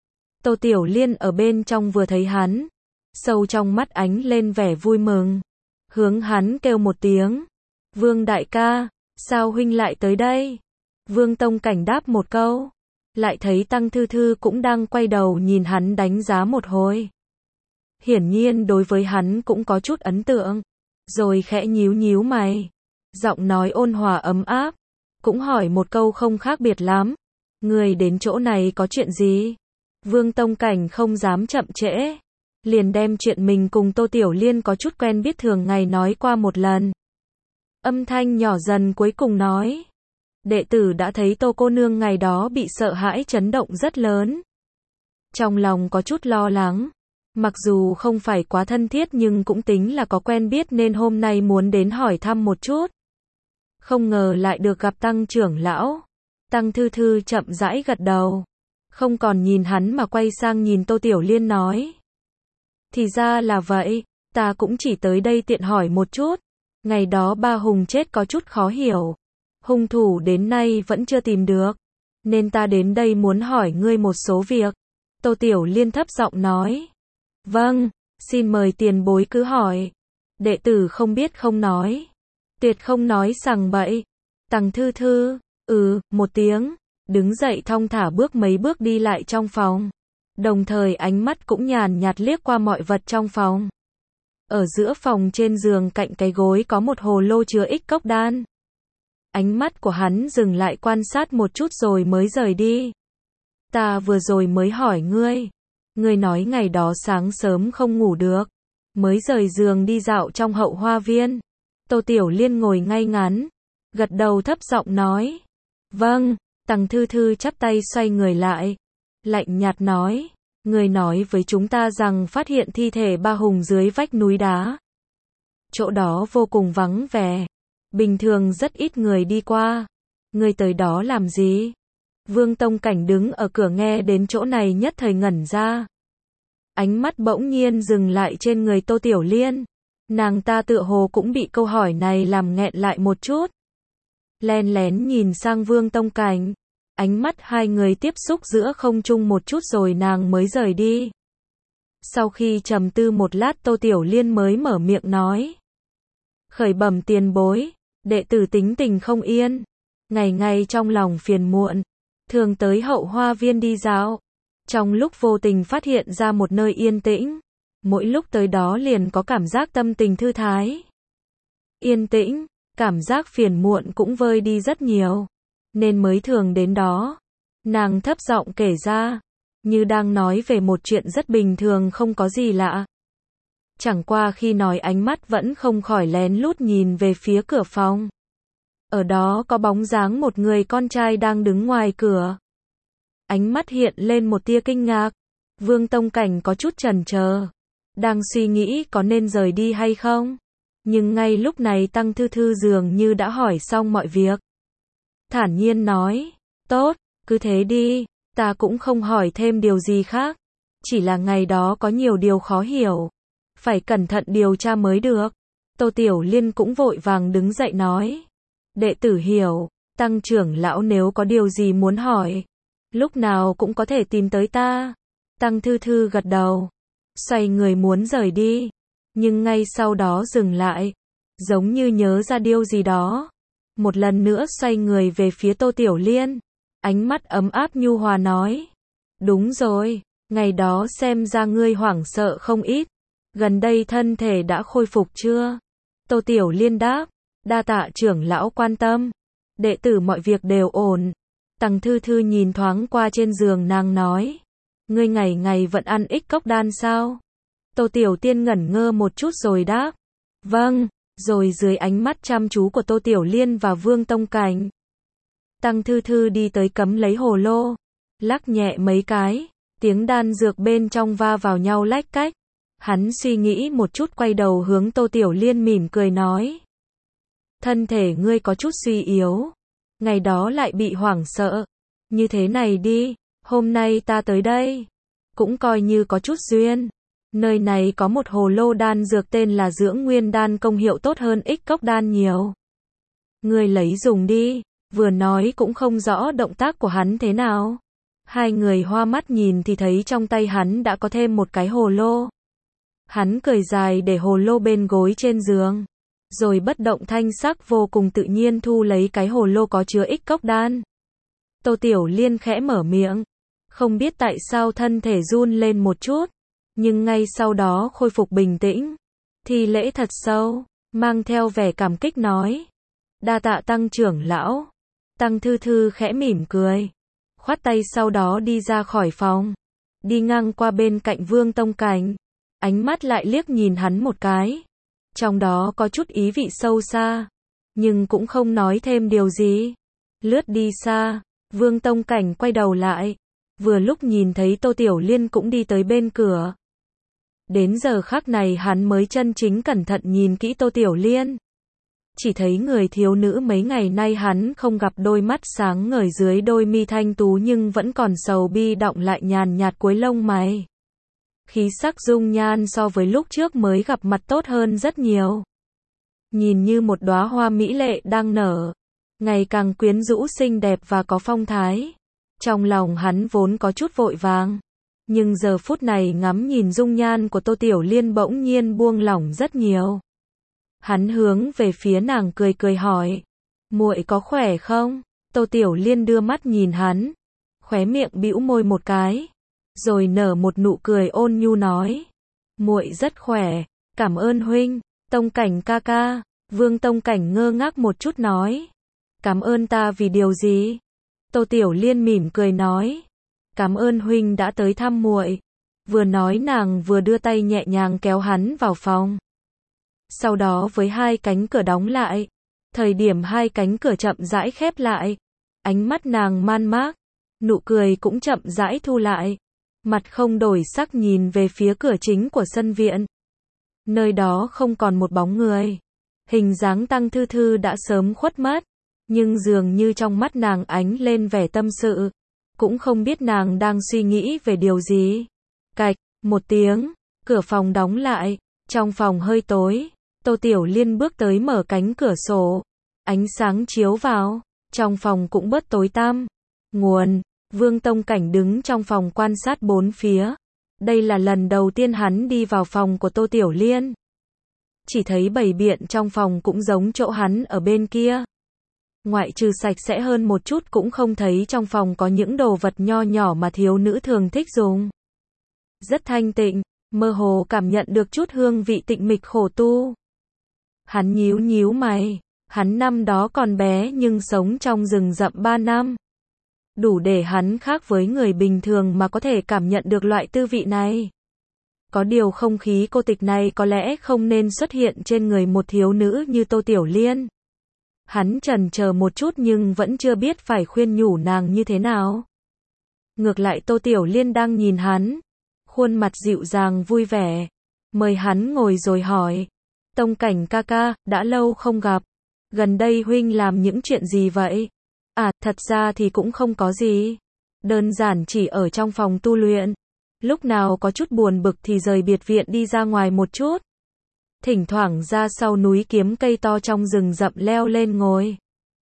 Tô Tiểu Liên ở bên trong vừa thấy hắn. Sâu trong mắt ánh lên vẻ vui mừng. Hướng hắn kêu một tiếng. Vương đại ca, sao huynh lại tới đây? Vương Tông Cảnh đáp một câu. Lại thấy Tăng Thư Thư cũng đang quay đầu nhìn hắn đánh giá một hồi. Hiển nhiên đối với hắn cũng có chút ấn tượng. Rồi khẽ nhíu nhíu mày. Giọng nói ôn hòa ấm áp. Cũng hỏi một câu không khác biệt lắm. Người đến chỗ này có chuyện gì? Vương Tông Cảnh không dám chậm trễ. Liền đem chuyện mình cùng Tô Tiểu Liên có chút quen biết thường ngày nói qua một lần. Âm thanh nhỏ dần cuối cùng nói. Đệ tử đã thấy Tô cô nương ngày đó bị sợ hãi chấn động rất lớn. Trong lòng có chút lo lắng. Mặc dù không phải quá thân thiết nhưng cũng tính là có quen biết nên hôm nay muốn đến hỏi thăm một chút. Không ngờ lại được gặp Tăng trưởng lão. Tăng Thư Thư chậm rãi gật đầu. Không còn nhìn hắn mà quay sang nhìn Tô Tiểu Liên nói. Thì ra là vậy, ta cũng chỉ tới đây tiện hỏi một chút. Ngày đó ba Hùng chết có chút khó hiểu. Hung thủ đến nay vẫn chưa tìm được. Nên ta đến đây muốn hỏi ngươi một số việc. Tô Tiểu Liên thấp giọng nói. Vâng, xin mời tiền bối cứ hỏi. Đệ tử không biết không nói. Tuyệt không nói sằng bậy. Tăng Thư Thư, một tiếng. Đứng dậy thong thả bước mấy bước đi lại trong phòng. Đồng thời ánh mắt cũng nhàn nhạt liếc qua mọi vật trong phòng. Ở giữa phòng trên giường cạnh cái gối có một hồ lô chứa ích cốc đan. Ánh mắt của hắn dừng lại quan sát một chút rồi mới rời đi. Ta vừa rồi mới hỏi ngươi. Ngươi nói ngày đó sáng sớm không ngủ được. Mới rời giường đi dạo trong hậu hoa viên. Tô Tiểu Liên ngồi ngay ngắn. Gật đầu thấp giọng nói. Vâng, Tăng Thư Thư chắp tay xoay người lại. Lạnh nhạt nói. Người nói với chúng ta rằng phát hiện thi thể ba Hùng dưới vách núi đá. Chỗ đó vô cùng vắng vẻ. Bình thường rất ít người đi qua. Người tới đó làm gì? Vương Tông Cảnh đứng ở cửa nghe đến chỗ này nhất thời ngẩn ra. Ánh mắt bỗng nhiên dừng lại trên người Tô Tiểu Liên. Nàng ta tựa hồ cũng bị câu hỏi này làm nghẹn lại một chút. Len lén nhìn sang Vương Tông Cảnh. Ánh mắt hai người tiếp xúc giữa không trung một chút rồi nàng mới rời đi. Sau khi trầm tư một lát Tô Tiểu Liên mới mở miệng nói. Khởi bẩm tiền bối, đệ tử tính tình không yên. Ngày ngày trong lòng phiền muộn. Thường tới hậu hoa viên đi dạo. Trong lúc vô tình phát hiện ra một nơi yên tĩnh. Mỗi lúc tới đó liền có cảm giác tâm tình thư thái. Yên tĩnh, cảm giác phiền muộn cũng vơi đi rất nhiều. Nên mới thường đến đó. Nàng thấp giọng kể ra. Như đang nói về một chuyện rất bình thường không có gì lạ. Chẳng qua khi nói ánh mắt vẫn không khỏi lén lút nhìn về phía cửa phòng. Ở đó có bóng dáng một người con trai đang đứng ngoài cửa. Ánh mắt hiện lên một tia kinh ngạc. Vương Tông Cảnh có chút chần chờ. Đang suy nghĩ có nên rời đi hay không. Nhưng ngay lúc này Tăng Thư Thư dường như đã hỏi xong mọi việc. Thản nhiên nói. Tốt, cứ thế đi. Ta cũng không hỏi thêm điều gì khác. Chỉ là ngày đó có nhiều điều khó hiểu. Phải cẩn thận điều tra mới được. Tô Tiểu Liên cũng vội vàng đứng dậy nói. Đệ tử hiểu. Tăng trưởng lão nếu có điều gì muốn hỏi. Lúc nào cũng có thể tìm tới ta. Tăng Thư Thư gật đầu. Xoay người muốn rời đi. Nhưng ngay sau đó dừng lại. Giống như nhớ ra điều gì đó. Một lần nữa xoay người về phía Tô Tiểu Liên. Ánh mắt ấm áp nhu hòa nói. Đúng rồi. Ngày đó xem ra ngươi hoảng sợ không ít. Gần đây thân thể đã khôi phục chưa? Tô Tiểu Liên đáp. Đa tạ trưởng lão quan tâm. Đệ tử mọi việc đều ổn. Tăng Thư Thư nhìn thoáng qua trên giường nàng nói. Ngươi ngày ngày vẫn ăn ích cốc đan sao? Tô Tiểu Tiên ngẩn ngơ một chút rồi đáp. Vâng, rồi dưới ánh mắt chăm chú của Tô Tiểu Liên và Vương Tông Cảnh, Tăng Thư Thư đi tới cắm lấy hồ lô, lắc nhẹ mấy cái, tiếng đan dược bên trong va vào nhau lách cách. Hắn suy nghĩ một chút quay đầu hướng Tô Tiểu Liên mỉm cười nói. Thân thể ngươi có chút suy yếu, ngày đó lại bị hoảng sợ. Như thế này đi, hôm nay ta tới đây, cũng coi như có chút duyên. Nơi này có một hồ lô đan dược tên là Dưỡng Nguyên Đan, công hiệu tốt hơn Ích Cốc Đan nhiều. Ngươi lấy dùng đi. Vừa nói cũng không rõ động tác của hắn thế nào. Hai người hoa mắt nhìn thì thấy trong tay hắn đã có thêm một cái hồ lô. Hắn cười dài để hồ lô bên gối trên giường, rồi bất động thanh sắc vô cùng tự nhiên thu lấy cái hồ lô có chứa Ích Cốc Đan. Tô Tiểu Liên khẽ mở miệng, không biết tại sao thân thể run lên một chút, nhưng ngay sau đó khôi phục bình tĩnh, thi lễ thật sâu, mang theo vẻ cảm kích nói. Đa tạ Tăng trưởng lão. Tăng Thư Thư khẽ mỉm cười, khoát tay sau đó đi ra khỏi phòng, đi ngang qua bên cạnh Vương Tông Cảnh, ánh mắt lại liếc nhìn hắn một cái, trong đó có chút ý vị sâu xa, nhưng cũng không nói thêm điều gì. Lướt đi xa, Vương Tông Cảnh quay đầu lại, vừa lúc nhìn thấy Tô Tiểu Liên cũng đi tới bên cửa. Đến giờ khắc này hắn mới chân chính cẩn thận nhìn kỹ Tô Tiểu Liên. Chỉ thấy người thiếu nữ mấy ngày nay hắn không gặp, đôi mắt sáng ngời dưới đôi mi thanh tú nhưng vẫn còn sầu bi đọng lại nhàn nhạt cuối lông mày. Khí sắc dung nhan so với lúc trước mới gặp mặt tốt hơn rất nhiều. Nhìn như một đóa hoa mỹ lệ đang nở, ngày càng quyến rũ xinh đẹp và có phong thái. Trong lòng hắn vốn có chút vội vàng, nhưng giờ phút này ngắm nhìn dung nhan của Tô Tiểu Liên bỗng nhiên buông lỏng rất nhiều. Hắn hướng về phía nàng cười cười hỏi, muội có khỏe không? Tô Tiểu Liên đưa mắt nhìn hắn, khóe miệng bĩu môi một cái, rồi nở một nụ cười ôn nhu nói, muội rất khỏe, cảm ơn huynh. Tông Cảnh ca ca. Vương Tông Cảnh ngơ ngác một chút nói, cảm ơn ta vì điều gì? Tô Tiểu Liên mỉm cười nói, cảm ơn huynh đã tới thăm muội. Vừa nói nàng vừa đưa tay nhẹ nhàng kéo hắn vào phòng. Sau đó với hai cánh cửa đóng lại, thời điểm hai cánh cửa chậm rãi khép lại, ánh mắt nàng man mác, nụ cười cũng chậm rãi thu lại, mặt không đổi sắc nhìn về phía cửa chính của sân viện. Nơi đó không còn một bóng người, hình dáng Tăng Thư Thư đã sớm khuất mất, nhưng dường như trong mắt nàng ánh lên vẻ tâm sự, cũng không biết nàng đang suy nghĩ về điều gì. Cạch, một tiếng, cửa phòng đóng lại, trong phòng hơi tối. Tô Tiểu Liên bước tới mở cánh cửa sổ, ánh sáng chiếu vào, trong phòng cũng bớt tối tăm. Nguồn, Vương Tông Cảnh đứng trong phòng quan sát bốn phía. Đây là lần đầu tiên hắn đi vào phòng của Tô Tiểu Liên. Chỉ thấy bày biện trong phòng cũng giống chỗ hắn ở bên kia. Ngoại trừ sạch sẽ hơn một chút cũng không thấy trong phòng có những đồ vật nho nhỏ mà thiếu nữ thường thích dùng. Rất thanh tịnh, mơ hồ cảm nhận được chút hương vị tịnh mịch khổ tu. Hắn nhíu nhíu mày, hắn năm đó còn bé nhưng sống trong rừng rậm 3 năm. Đủ để hắn khác với người bình thường mà có thể cảm nhận được loại tư vị này. Có điều không khí cô tịch này có lẽ không nên xuất hiện trên người một thiếu nữ như Tô Tiểu Liên. Hắn chần chờ một chút nhưng vẫn chưa biết phải khuyên nhủ nàng như thế nào. Ngược lại Tô Tiểu Liên đang nhìn hắn, khuôn mặt dịu dàng vui vẻ, mời hắn ngồi rồi hỏi, Tông Cảnh ca ca, đã lâu không gặp, gần đây huynh làm những chuyện gì vậy? À, thật ra thì cũng không có gì, đơn giản chỉ ở trong phòng tu luyện, lúc nào có chút buồn bực thì rời biệt viện đi ra ngoài một chút. Thỉnh thoảng ra sau núi kiếm cây to trong rừng rậm leo lên ngồi.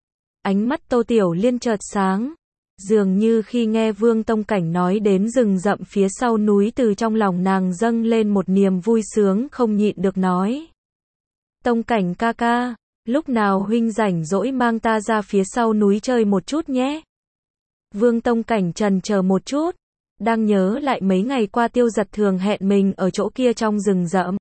Ánh mắt Tô Tiểu Liên chợt sáng, dường như khi nghe Vương Tông Cảnh nói đến rừng rậm phía sau núi, từ trong lòng nàng dâng lên một niềm vui sướng không nhịn được nói. Tông Cảnh ca ca, lúc nào huynh rảnh rỗi mang ta ra phía sau núi chơi một chút nhé. Vương Tông Cảnh chần chờ một chút, đang nhớ lại mấy ngày qua Tiêu Giật thường hẹn mình ở chỗ kia trong rừng rậm.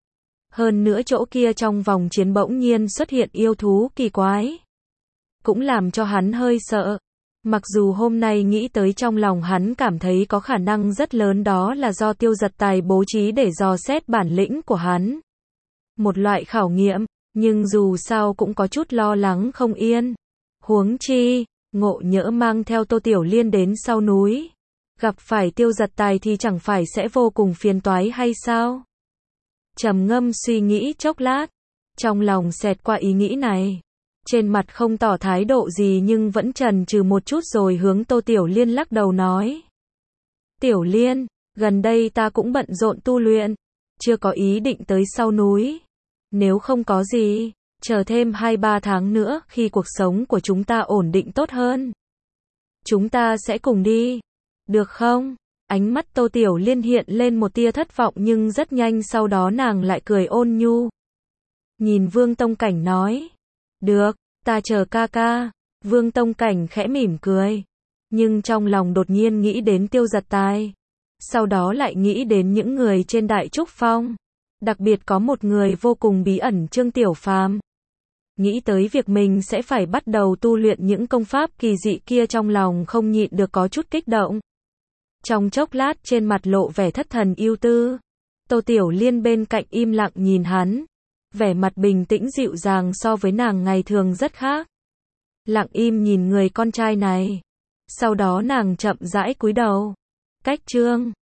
Hơn nữa chỗ kia trong vòng chiến bỗng nhiên xuất hiện yêu thú kỳ quái, cũng làm cho hắn hơi sợ. Mặc dù hôm nay nghĩ tới trong lòng hắn cảm thấy có khả năng rất lớn đó là do Tiêu Giật Tài bố trí để dò xét bản lĩnh của hắn. Một loại khảo nghiệm, nhưng dù sao cũng có chút lo lắng không yên. Huống chi, ngộ nhỡ mang theo Tô Tiểu Liên đến sau núi. Gặp phải Tiêu Giật Tài thì chẳng phải sẽ vô cùng phiền toái hay sao? Trầm ngâm suy nghĩ chốc lát, trong lòng xẹt qua ý nghĩ này. Trên mặt không tỏ thái độ gì nhưng vẫn chần chừ một chút rồi hướng Tô Tiểu Liên lắc đầu nói. Tiểu Liên, gần đây ta cũng bận rộn tu luyện, chưa có ý định tới sau núi. Nếu không có gì, chờ thêm 2-3 tháng nữa khi cuộc sống của chúng ta ổn định tốt hơn. Chúng ta sẽ cùng đi, được không? Ánh mắt Tô Tiểu Liên hiện lên một tia thất vọng nhưng rất nhanh sau đó nàng lại cười ôn nhu. Nhìn Vương Tông Cảnh nói. Được, ta chờ ca ca. Vương Tông Cảnh khẽ mỉm cười. Nhưng trong lòng đột nhiên nghĩ đến Tiêu Giật Tài. Sau đó lại nghĩ đến những người trên Đại Trúc Phong. Đặc biệt có một người vô cùng bí ẩn Trương Tiểu Phàm. Nghĩ tới việc mình sẽ phải bắt đầu tu luyện những công pháp kỳ dị kia trong lòng không nhịn được có chút kích động. Trong chốc lát trên mặt lộ vẻ thất thần ưu tư. Tô Tiểu Liên bên cạnh im lặng nhìn hắn. Vẻ mặt bình tĩnh dịu dàng so với nàng ngày thường rất khác. Lặng im nhìn người con trai này. Sau đó nàng chậm rãi cúi đầu. Cách chương